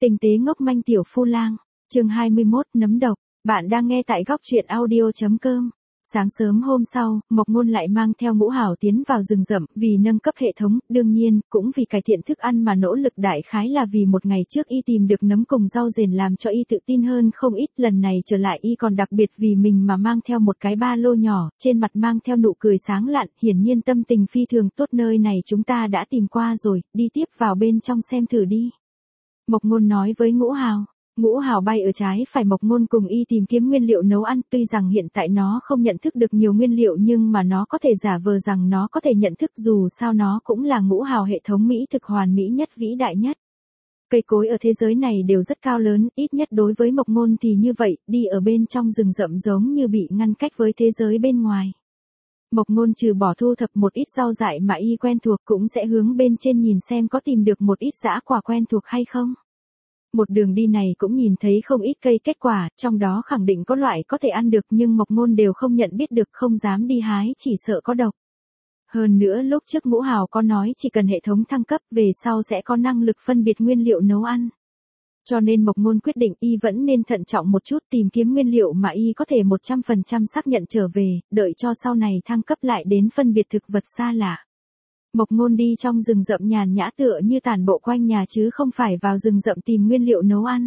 Tinh tế ngốc manh tiểu phu lang, chương 21 nấm độc, bạn đang nghe tại góc truyện audio.com. Sáng sớm hôm sau, Mộc Ngôn lại mang theo Ngũ Hảo tiến vào rừng rậm vì nâng cấp hệ thống, đương nhiên, cũng vì cải thiện thức ăn mà nỗ lực đại khái là vì một ngày trước y tìm được nấm cùng rau rền làm cho y tự tin hơn không ít, lần này trở lại y còn đặc biệt vì mình mà mang theo một cái ba lô nhỏ, trên mặt mang theo nụ cười sáng lạn, hiển nhiên tâm tình phi thường tốt. Nơi này chúng ta đã tìm qua rồi, đi tiếp vào bên trong xem thử đi. Mộc Ngôn nói với Ngũ Hảo. Ngũ Hảo bay ở trái phải Mộc Ngôn cùng y tìm kiếm nguyên liệu nấu ăn, tuy rằng hiện tại nó không nhận thức được nhiều nguyên liệu nhưng mà nó có thể giả vờ rằng nó có thể nhận thức, dù sao nó cũng là Ngũ Hảo hệ thống mỹ thực hoàn mỹ nhất vĩ đại nhất. Cây cối ở thế giới này đều rất cao lớn, ít nhất đối với Mộc Ngôn thì như vậy, đi ở bên trong rừng rậm giống như bị ngăn cách với thế giới bên ngoài. Mộc Ngôn trừ bỏ thu thập một ít rau dại mà y quen thuộc cũng sẽ hướng bên trên nhìn xem có tìm được một ít dã quả quen thuộc hay không. Một đường đi này cũng nhìn thấy không ít cây kết quả, trong đó khẳng định có loại có thể ăn được nhưng Mộc Ngôn đều không nhận biết được, không dám đi hái, chỉ sợ có độc. Hơn nữa lúc trước Ngũ Hảo có nói chỉ cần hệ thống thăng cấp về sau sẽ có năng lực phân biệt nguyên liệu nấu ăn. Cho nên Mộc Ngôn quyết định y vẫn nên thận trọng một chút, tìm kiếm nguyên liệu mà y có thể 100% xác nhận trở về, đợi cho sau này thăng cấp lại đến phân biệt thực vật xa lạ. Mộc Ngôn đi trong rừng rậm nhàn nhã tựa như tản bộ quanh nhà chứ không phải vào rừng rậm tìm nguyên liệu nấu ăn.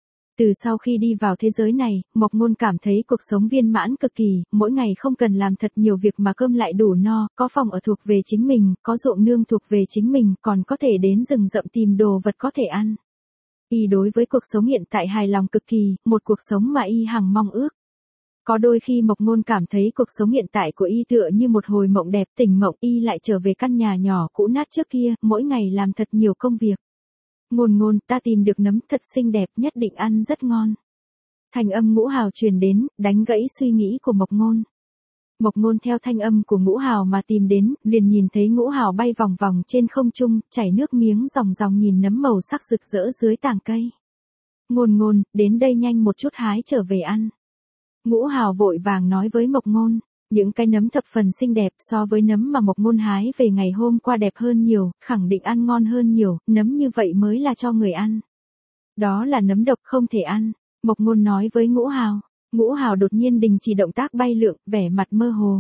Từ sau khi đi vào thế giới này, Mộc Ngôn cảm thấy cuộc sống viên mãn cực kỳ, mỗi ngày không cần làm thật nhiều việc mà cơm lại đủ no, có phòng ở thuộc về chính mình, có ruộng nương thuộc về chính mình, còn có thể đến rừng rậm tìm đồ vật có thể ăn. Y đối với cuộc sống hiện tại hài lòng cực kỳ, một cuộc sống mà y hằng mong ước. Có đôi khi Mộc Ngôn cảm thấy cuộc sống hiện tại của y tựa như một hồi mộng đẹp, tỉnh mộng y lại trở về căn nhà nhỏ cũ nát trước kia, mỗi ngày làm thật nhiều công việc. Ngôn Ngôn, ta tìm được nấm thật xinh đẹp, nhất định ăn rất ngon. Thanh âm Ngũ Hảo truyền đến, đánh gãy suy nghĩ của Mộc Ngôn. Mộc Ngôn theo thanh âm của Ngũ Hảo mà tìm đến, liền nhìn thấy Ngũ Hảo bay vòng vòng trên không trung, chảy nước miếng ròng ròng nhìn nấm màu sắc rực rỡ dưới tàng cây. Ngôn Ngôn, đến đây nhanh một chút hái trở về ăn. Ngũ Hảo vội vàng nói với Mộc Ngôn, những cái nấm thập phần xinh đẹp, so với nấm mà Mộc Ngôn hái về ngày hôm qua đẹp hơn nhiều, khẳng định ăn ngon hơn nhiều, nấm như vậy mới là cho người ăn. Đó là nấm độc không thể ăn, Mộc Ngôn nói với Ngũ Hảo. Ngũ Hảo đột nhiên đình chỉ động tác bay lượn, vẻ mặt mơ hồ.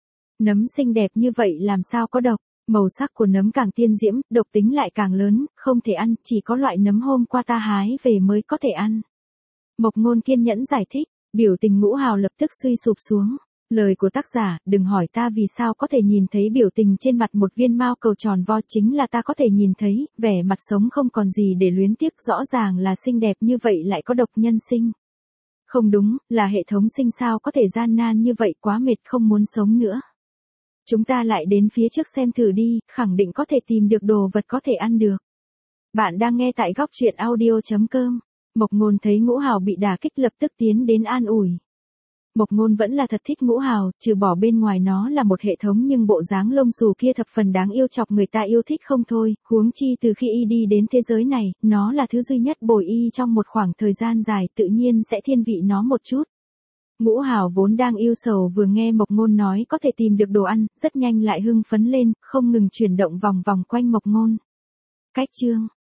Nấm xinh đẹp như vậy làm sao có độc, màu sắc của nấm càng tiên diễm, độc tính lại càng lớn, không thể ăn, chỉ có loại nấm hôm qua ta hái về mới có thể ăn. Mộc Ngôn kiên nhẫn giải thích. Biểu tình Ngũ Hảo lập tức suy sụp xuống. Lời của tác giả, đừng hỏi ta vì sao có thể nhìn thấy biểu tình trên mặt một viên mao cầu tròn vo, chính là ta có thể nhìn thấy, vẻ mặt sống không còn gì để luyến tiếc, rõ ràng là xinh đẹp như vậy lại có độc nhân sinh. Không đúng, là hệ thống sinh sao có thể gian nan như vậy, quá mệt không muốn sống nữa. Chúng ta lại đến phía trước xem thử đi, khẳng định có thể tìm được đồ vật có thể ăn được. Bạn đang nghe tại góc truyện audio.com. Mộc Ngôn thấy Ngũ Hảo bị đả kích lập tức tiến đến an ủi. Mộc Ngôn vẫn là thật thích Ngũ Hảo, trừ bỏ bên ngoài nó là một hệ thống nhưng bộ dáng lông xù kia thập phần đáng yêu, chọc người ta yêu thích không thôi, huống chi từ khi y đi đến thế giới này, nó là thứ duy nhất bồi y trong một khoảng thời gian dài, tự nhiên sẽ thiên vị nó một chút. Ngũ Hảo vốn đang yêu sầu vừa nghe Mộc Ngôn nói có thể tìm được đồ ăn, rất nhanh lại hưng phấn lên, không ngừng chuyển động vòng vòng quanh Mộc Ngôn. Cách chương